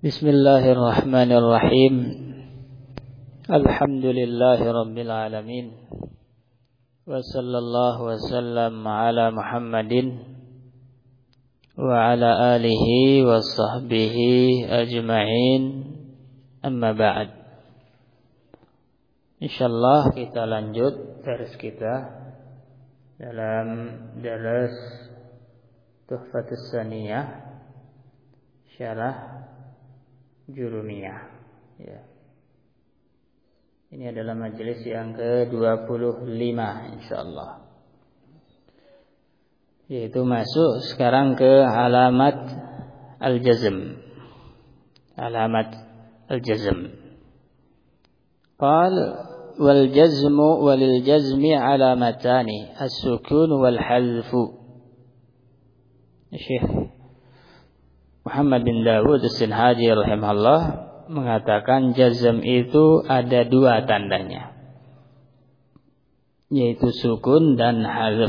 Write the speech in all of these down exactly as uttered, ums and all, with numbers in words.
Bismillahirrahmanirrahim. Alhamdulillahi rabbil alamin. Wa sallallahu wa sallam ala Muhammadin wa ala alihi wa sahbihi ajma'in. Amma ba'd. Insyaallah kita lanjut dars kita dalam dars Tuhfatus Saniyah Syarah Jurumiyah. Ya. Ini adalah majelis yang ke dua puluh lima insyaallah. Yaitu masuk sekarang ke alamat al-jazm. Alamat al-jazm. Qal wal jazmu walil jazmi alamatani as-sukun wal hadfu. Syekh Muhammad bin Dawud As-Sinhaji rahimahullah mengatakan jazm itu ada dua tandanya, yaitu sukun dan hadzf.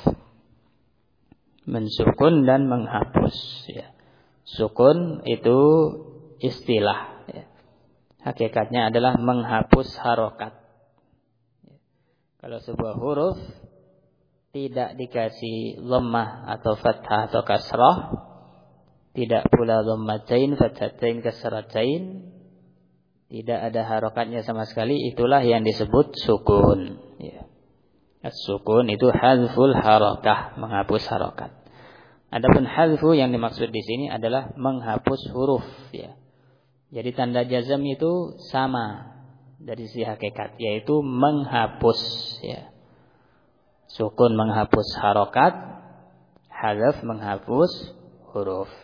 Mensukun dan menghapus ya. Sukun itu istilah ya. Hakikatnya adalah menghapus harokat ya. Kalau sebuah huruf tidak dikasih dhammah atau fathah atau kasrah, tidak pula dhammatain, fathatain, kasratain, tidak ada harokatnya sama sekali, itulah yang disebut sukun ya. As-sukun itu hadzful harokah, menghapus harokat. Adapun hadzfu yang dimaksud di sini adalah menghapus huruf ya. Jadi tanda jazm itu sama dari sisi hakikat, yaitu menghapus ya. Sukun menghapus harokat, hadzf menghapus huruf.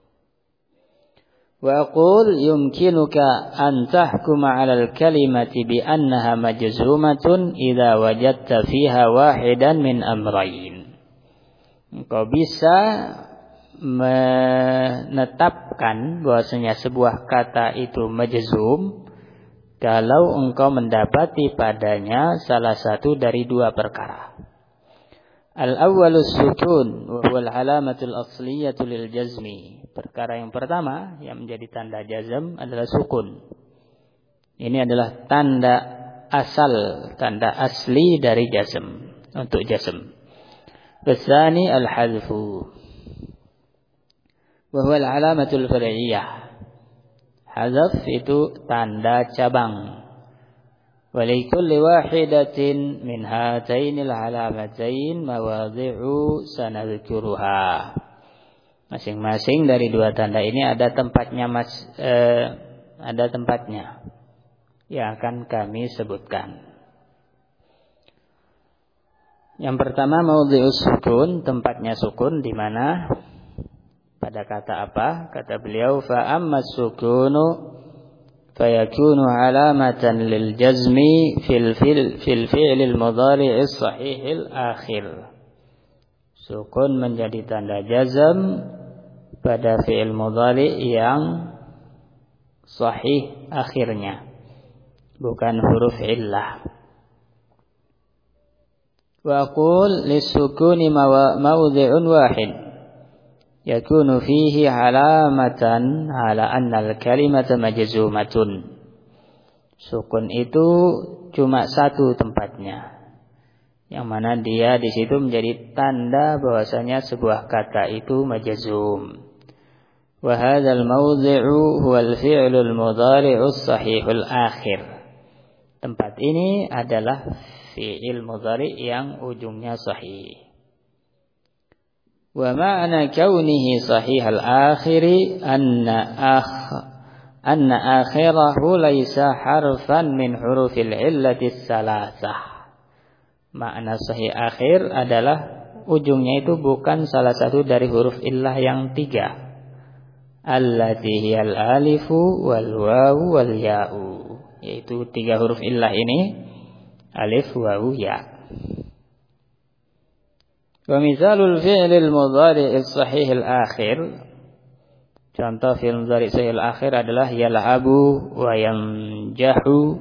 Wa aqul yumkinuka an tahkuma 'ala al-kalimati bi annaha majzumatun idza wajadta fiha wahidan min amrayn. Engkau bisa menetapkan bahwasanya sebuah kata itu majzum kalau engkau mendapati padanya salah satu dari dua perkara. Al-awwalus sukun wa huwa al-alamatul asliyatu lil jazmi. Perkara yang pertama yang menjadi tanda jazm adalah sukun. Ini adalah tanda asal, tanda asli dari jazm, untuk jazm. Tsani al-hadzfu. Wa huwa al-alamatul far'iyyah. Hadzf itu tanda cabang. Walikulli wahidatin min hatainil alamatain mawadhi'u sanadhkuruha. Masing-masing dari dua tanda ini ada tempatnya mas, eh, ada tempatnya yang akan kami sebutkan. Yang pertama maudhi'us sukun, tempatnya sukun di mana? Pada kata apa? Kata beliau fa ammas sukunu فيكون علامة للجزم في الفعل في الفعل المضارع الصحيح الآخر. Sukun menjadi tanda jazm pada fi'il mudhari yang sahih akhirnya, bukan huruf illah. Wa aqul lis-sukuni mawdhi'un wahid yakunu fihi alamatan ala anna al-kalimata majzumatun. Sukun itu cuma satu tempatnya, yang mana dia di situ menjadi tanda bahwasanya sebuah kata itu majzum. Wa hadzal mawdhi'u huwa al-fi'lu al-mudhari'u as-sahihul akhir. Tempat ini adalah fi'il mudhari' yang ujungnya sahih. Wa ma'na kaunihi sahihal akhiri anna akh anna akhirahu laysa harfan min hurufil illati salasah. Makna sahih akhir adalah ujungnya itu bukan salah satu dari huruf illah yang tiga. Allati hiyal alifu wal wawu wal ya'u. Yaitu tiga huruf illah ini, alif, wawu, ya. Wa misalul fi'lil mudhari'is sahihil akhir. Contoh fi'il mudhari' sahihil akhir adalah yal'abu wa yanjahu,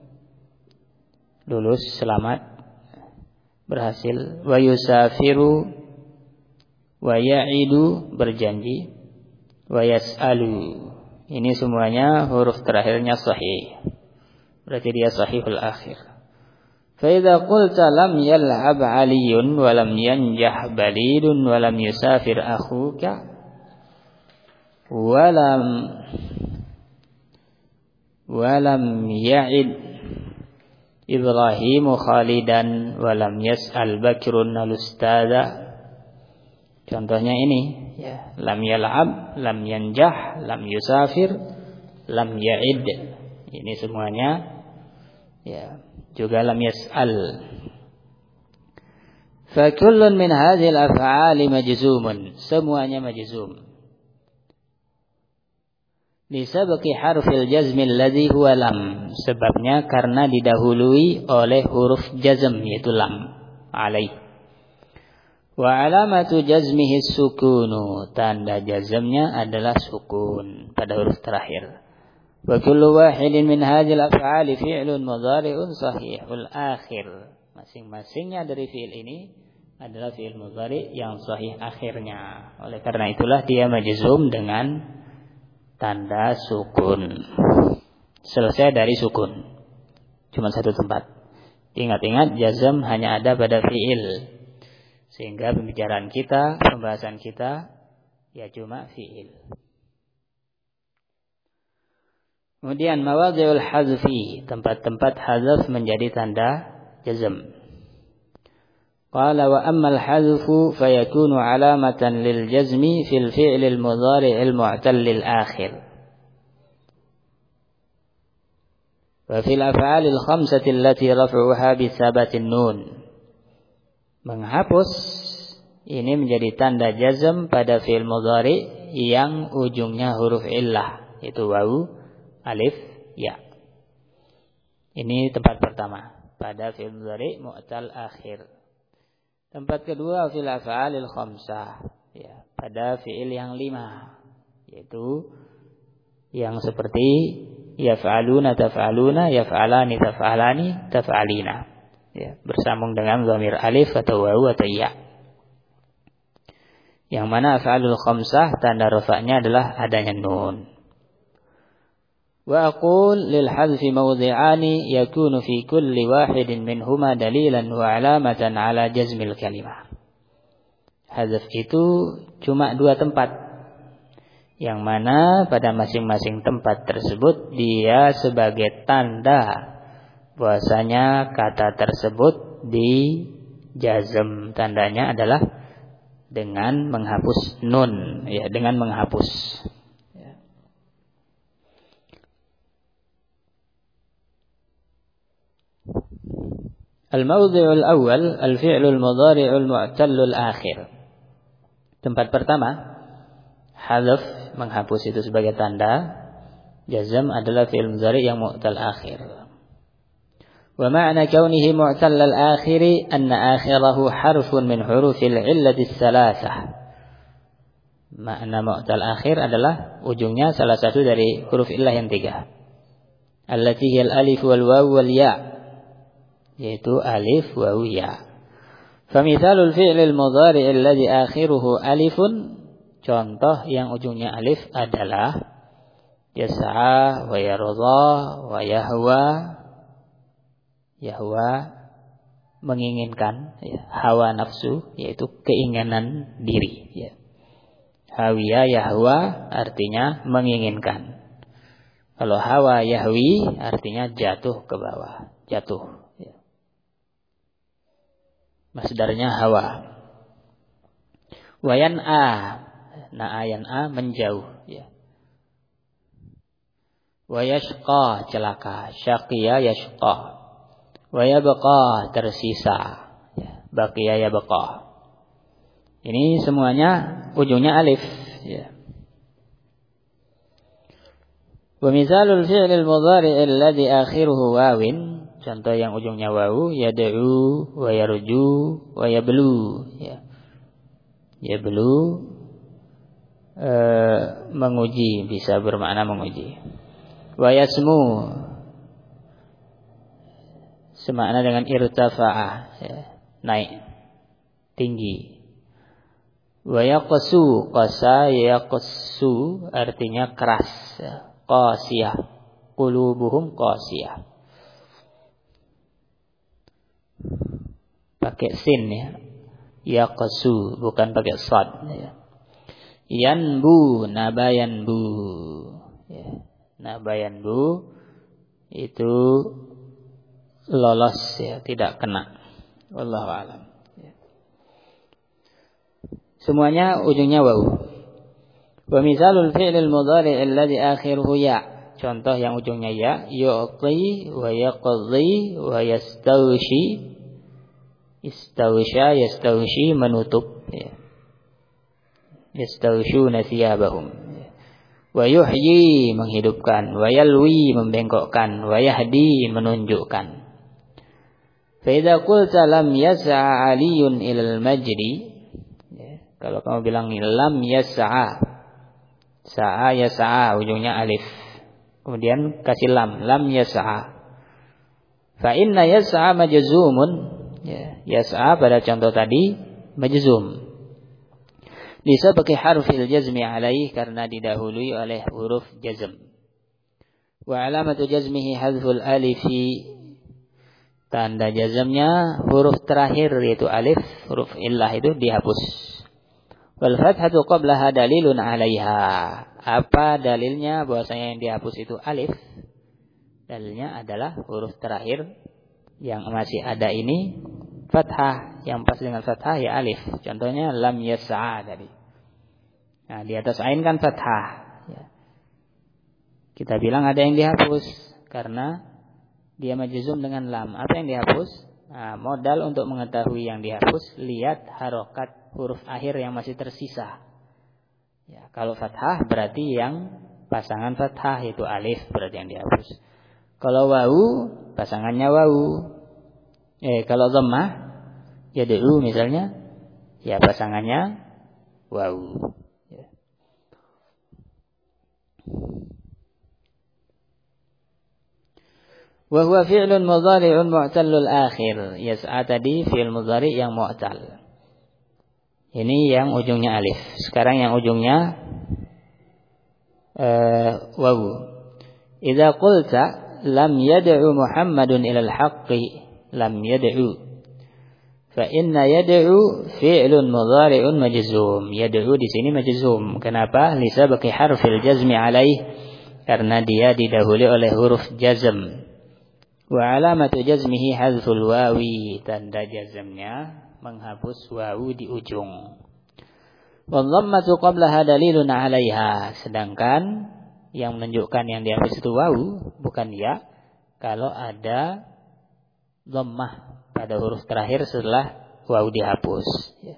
lulus, selamat, berhasil. Wa yusafiru wa ya'idu, berjanji. Wa yas'alu, Ini semuanya huruf terakhirnya sahih. Berarti dia sahihul akhir. Fa idza qulta lam yal'ab 'Aliyun wa lam yanjah Balidun wa lam yusafir akhuka wa lam wa lam ya'id Ibrahim Khalidan wa lam yas'al Bakrun al-ustada. Contohnya ini, ya, lam yal'ab, lam yanjah, lam yusafir, lam ya'id. Ini semuanya, ya, juga lam yas'al. Fa kullun min hadhil af'ali majzumun. Semuanya majzum. Li sabqi harfil jazmi alladhi huwa lam. Sebabnya karena didahului oleh huruf jazm yaitu lam. Alaih. Wa alamatu jazmihi sukunu. Tanda jazmnya adalah sukun pada huruf terakhir. Wa kullu wahidin min hadhil af'ali fi'lun mudhari'un sahihul akhir. Masing-masingnya dari fi'il ini adalah fi'il mudhari' yang sahih akhirnya. Oleh karena itulah dia majzum dengan tanda sukun. Selesai dari sukun. Cuma satu tempat. Ingat-ingat jazm hanya ada pada fi'il. Sehingga pembicaraan kita, pembahasan kita, ya cuma fi'il. Kemudian mawadhi'ul hazfi, tempat-tempat hazf menjadi tanda jazm. Qala wa ammal hazfu fayakunu alamatan lil jazmi fil fi'lil mudhari'il mu'tallil akhir. Wa fil af'alil khamsati allati raf'uha bi thabatin nun. Menghapus ini menjadi tanda jazm pada fi'il mudhari yang ujungnya huruf illah, yaitu wawu, alif, ya. Ini tempat pertama pada fi'il mudhari mu'tal akhir. Tempat kedua fil af'alil khamsah, ya, pada fi'il yang lima, yaitu yang seperti yaf'aluna taf'aluna, yaf'alani taf'alani, taf'alina. Ya, bersambung dengan dhamir alif atau wawu atau ya. Yang mana af'alul khamsah tanda rafa'nya adalah adanya nun. Wa aqul lil hadfi mawdhi'ani yakunu fi kulli wahidin minhuma dalilan wa alamatan ala jazmil kalimah. Hadzf itu cuma dua tempat. Yang mana pada masing-masing tempat tersebut dia sebagai tanda bahwasanya kata tersebut di jazm. Tandanya adalah dengan menghapus nun, ya, dengan menghapus. Ya. Al-mawdhi'ul awwal al-fi'lul mudhari'ul mu'tallul akhir. Tempat pertama hadzf, menghapus itu sebagai tanda jazm adalah fi'il mudhari' yang mu'tal akhir. Wa ma'na kaunihi mu'tallal akhiri anna akhirahu harfun min hurufil illati tsalatsah. Makna mu'tal akhir adalah ujungnya salah satu dari huruf illah yang tiga. Allati hiyal alif wal waw wal ya. Yaitu alif, waw, ya. Famithalul fi'lil mudhari' alladhi akhiruhu alifun. Contoh yang ujungnya alif adalah yas'a wa yarda wa yahwa. Yahwa menginginkan, ya, hawa nafsu yaitu keinginan diri, ya. Hawiya yahwa artinya menginginkan. Kalau hawa yahwi artinya jatuh ke bawah, jatuh, ya. Masdarnya hawa. Wayan'a, na'a yan'a menjauh, ya. Wayashqa celaka, syaqiya yashqa. Wa yabqa tersisa, ya, baqiya yabqa. Ini semuanya ujungnya alif, ya. Wa misalul fi'lil mudhari' alladhi akhiruhu wawin, contoh yang ujungnya wawu, yad'u wa yarju wa yablu, ya. Yablu e, menguji, bisa bermakna menguji. Wa yasmu semakna dengan irtafa'a, ya, naik, tinggi. Wa yaqsu, qasa yaqsu artinya keras. Qasiyah, qulubuhum qasiyah. Pakai sin ya. Yaqsu bukan pakai sad ya. Yanbu, nabayanbu ya. Nabayanbu itu lolos ya, tidak kena. Wallahu a'lam. Ya. Semuanya ujungnya wawu. Wa misalul fi'lil mudhari' alladhi akhiruhu ya. Contoh yang ujungnya ya, yu'ti wa yaqdi wa yastawshi. Istawsha yastawshi menutup ya. Yastawshuna thiyabahum. Wa yuhyi menghidupkan, wa yalwi membengkokkan, wa yahdi menunjukkan. Fa idza qulta lam yas'a 'aliyun ilal majdi, ya, kalau kamu bilang lam yas'a, sa'a yas'a ujungnya alif. Kemudian kasih lam, lam yas'a. Fa inna yas'a majzumun, ya, yas'a pada contoh tadi majzum. Bisa pakai harfil jazmi alaih karena didahului oleh huruf jazm. Wa alamatu jazmihi hadful alifi. Tanda jazmnya huruf terakhir yaitu alif, huruf illah itu dihapus. Wal fathatu qablaha dalilun alaiha. Apa dalilnya bahwasanya yang dihapus itu alif? Dalilnya adalah huruf terakhir yang masih ada ini fathah, yang pas dengan fathah ya alif. Contohnya lam yas'a tadi. Nah, di atas ain kan fathah. Ya. Kita bilang ada yang dihapus karena dia majzum dengan lam. Apa yang dihapus? Nah, modal untuk mengetahui yang dihapus, lihat harokat huruf akhir yang masih tersisa. Ya, kalau fathah berarti yang pasangan fathah itu alif berarti yang dihapus. Kalau wawu pasangannya wawu. Eh kalau dhammah yad'u misalnya ya pasangannya wawu. Ya. Wa huwa fi'lun mudhari'un mu'tallul akhir. Yas'a tadi fi'il mudhari' yang mu'tal. Ini yang ujungnya alif. Sekarang yang ujungnya uh, wawu. Idza qulta lam yad'u Muhammadun ilal haqqi, lam yad'u, fa inna yad'u fi'lun mudhari'un majzum. Yad'u di sini majzum. Kenapa? Lisabaqi harfil jazmi alaih, karena dia didahului oleh huruf jazm. Wa alamatu jazmihi hadzful wawi, tanda jazmnya menghapus wawu di ujung. Wa dhammatu qablaha dalilun 'alaiha, sedangkan yang menunjukkan yang dihapus itu wawu bukan ya kalau ada dhammah pada huruf terakhir setelah wawu dihapus ya.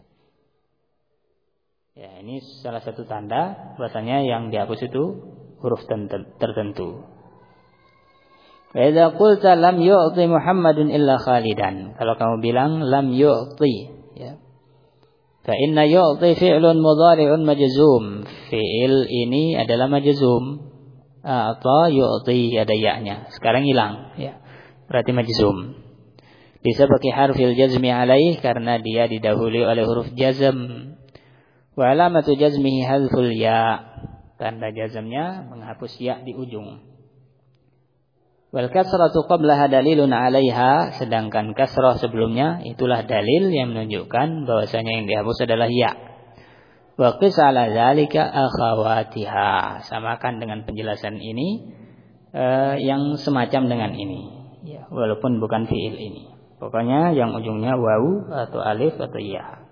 Ya, ini salah satu tanda bahasanya yang dihapus itu huruf tertentu. Wa idza qulta lam yu'ti Muhammadun illa Khalidan, kalau kamu bilang lam yu'ti ya, fa inna yu'ti fi'lun mudhari'un majzum. Fi'il ini adalah majzum. A'ta yu'ti ada ya-nya. Sekarang hilang ya. Berarti majzum. Bisa pakai harfil jazmi alaih karena dia didahului oleh huruf jazm. Wa alamatu jazmihi hadzful ya. Tanda jazmnya menghapus ya di ujung. Wal kasratu qablaha dalilun 'alaiha, sedangkan kasrah sebelumnya itulah dalil yang menunjukkan bahwasanya yang dihapus adalah ya. Wa qis 'ala dzalika akhawatiha, samakan dengan penjelasan ini eh, yang semacam dengan ini ya, walaupun bukan fiil ini. Pokoknya yang ujungnya wawu atau alif atau ya.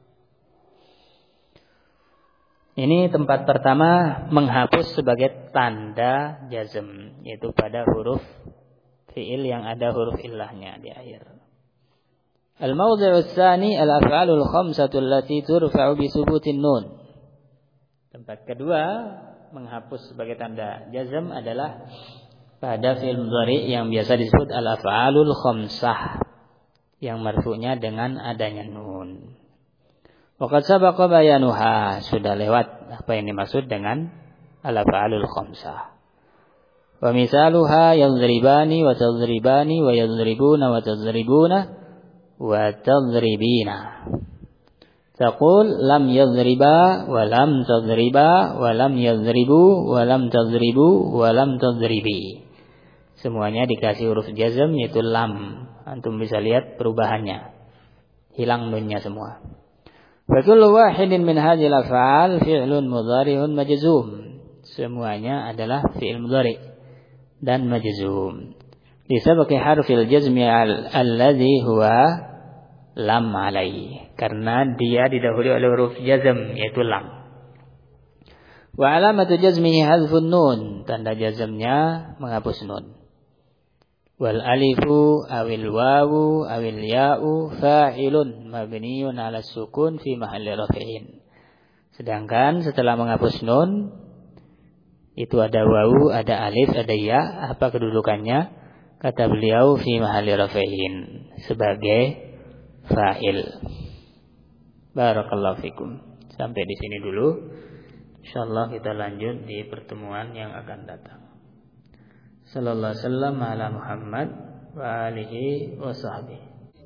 Ini tempat pertama menghapus sebagai tanda jazm, yaitu pada huruf fi'il yang ada huruf illahnya di akhir. Al-mawdhi'u tsani al-af'alul khamsatu allati turfa'u bi subutin nun. Tempat kedua menghapus sebagai tanda jazm adalah pada fi'il mudhari yang biasa disebut al-af'alul khamsah, yang marfu'nya dengan adanya nun. Waqad sabaqa bayanuha, sudah lewat apa yang dimaksud dengan al-af'alul khamsah. Wa misaluha yadhribani wa tadhribani wa yadhribuna wa tadhribuna wa tadhribina. Taqul lam yadriba wa lam tadriba wa lam yadribu wa lam tadribu wa lam tadribi. Semuanya dikasih huruf jazm yaitu lam. Antum bisa lihat perubahannya. Hilang nunnya semua. Fa kullu wahidin min hadhil af'al fi'lun mudhari'un majzum. Semuanya adalah fi'il mudhari' dan majzum. Disabaqi harfil jazmi alladhi huwa lam alaihi. Karena dia didahului oleh huruf jazm yaitu lam. Wa alamatu jazmihi hadfun nun. Tanda jazmnya menghapus nun. Wal alifu awil wawu awil ya'u fa'ilun mabniun ala sukun fi mahalli raf'in. Sedangkan setelah menghapus nun itu ada wawu, ada alif, ada ya. Apa kedudukannya? Kata beliau fi mahalli raf'in, sebagai fa'il. Barakallahu fikum. Sampai di sini dulu. Insyaallah kita lanjut di pertemuan yang akan datang. Sallallahu alaihi wasallam ala Muhammad wa alihi wa sahbihi.